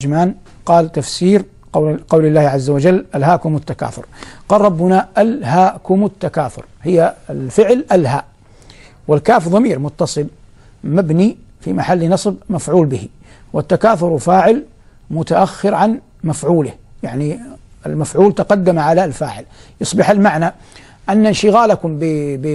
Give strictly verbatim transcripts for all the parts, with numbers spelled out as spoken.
جمان قال تفسير قول, قول الله عز وجل ألهاكم التكاثر. قال ربنا ألهاكم التكاثر، هي الفعل ألهى، والكاف ضمير متصل مبني في محل نصب مفعول به، والتكاثر فاعل متأخر عن مفعوله، يعني المفعول تقدم على الفاعل. يصبح المعنى أن انشغالكم ب ب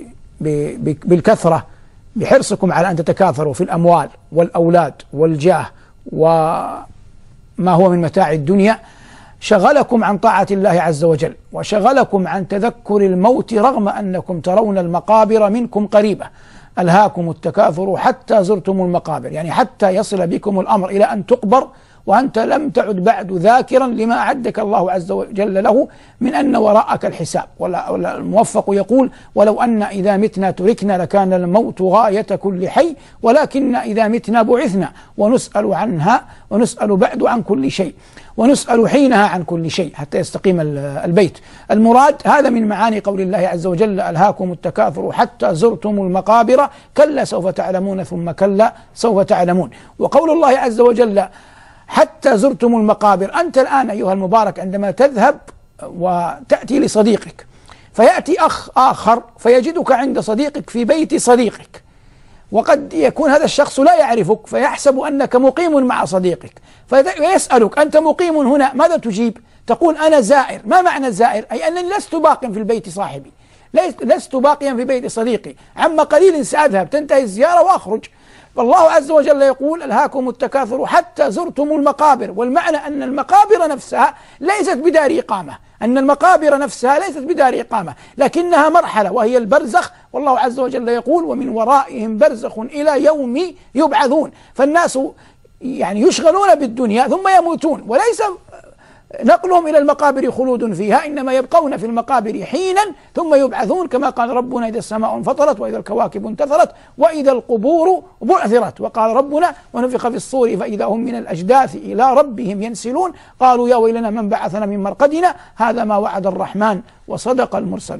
ب بالكثرة، بحرصكم على أن تتكاثروا في الأموال والأولاد والجاه وما هو من متاع الدنيا، شغلكم عن طاعة الله عز وجل، وشغلكم عن تذكر الموت رغم أنكم ترون المقابر منكم قريبة. ألهاكم التكاثر حتى زرتم المقابر، يعني حتى يصل بكم الأمر إلى أن تقبر وأنت لم تعد بعد ذاكرا لما أعدك الله عز وجل له من أن وراءك الحساب. والموفق يقول: ولو أن إذا متنا تركنا لكان الموت غاية كل حي، ولكن إذا متنا بعثنا ونسأل عنها ونسأل بعد عن كل شيء، ونسأل حينها عن كل شيء حتى يستقيم البيت. المراد هذا من معاني قول الله عز وجل: ألهاكم التكاثر حتى زرتم المقابر كلا سوف تعلمون ثم كلا سوف تعلمون. وقول الله عز وجل حتى زرتم المقابر، أنت الآن أيها المبارك عندما تذهب وتأتي لصديقك، فيأتي أخ آخر فيجدك عند صديقك في بيت صديقك، وقد يكون هذا الشخص لا يعرفك فيحسب أنك مقيم مع صديقك، فيسألك: أنت مقيم هنا؟ ماذا تجيب؟ تقول: أنا زائر. ما معنى زائر؟ أي أنني لست باق في البيت صاحبي، لست باقيا في بيت صديقي، عما قليل سأذهب، تنتهي الزيارة وأخرج. فالله عز وجل يقول: ألهاكم التكاثر حتى زرتم المقابر، والمعنى أن المقابر نفسها ليست بدار إقامة، أن المقابر نفسها ليست بدار إقامة، لكنها مرحلة وهي البرزخ. والله عز وجل يقول: ومن ورائهم برزخ إلى يوم يبعثون. فالناس يعني يشغلون بالدنيا ثم يموتون، وليس نقلهم إلى المقابر خلود فيها، إنما يبقون في المقابر حينا ثم يبعثون، كما قال ربنا: إذا السماء انفطرت وإذا الكواكب انتثرت وإذا القبور بعثرت. وقال ربنا: ونفخ في الصور فإذا هم من الأجداث إلى ربهم ينسلون، قالوا يا ويلنا من بعثنا من مرقدنا، هذا ما وعد الرحمن وصدق المرسلون.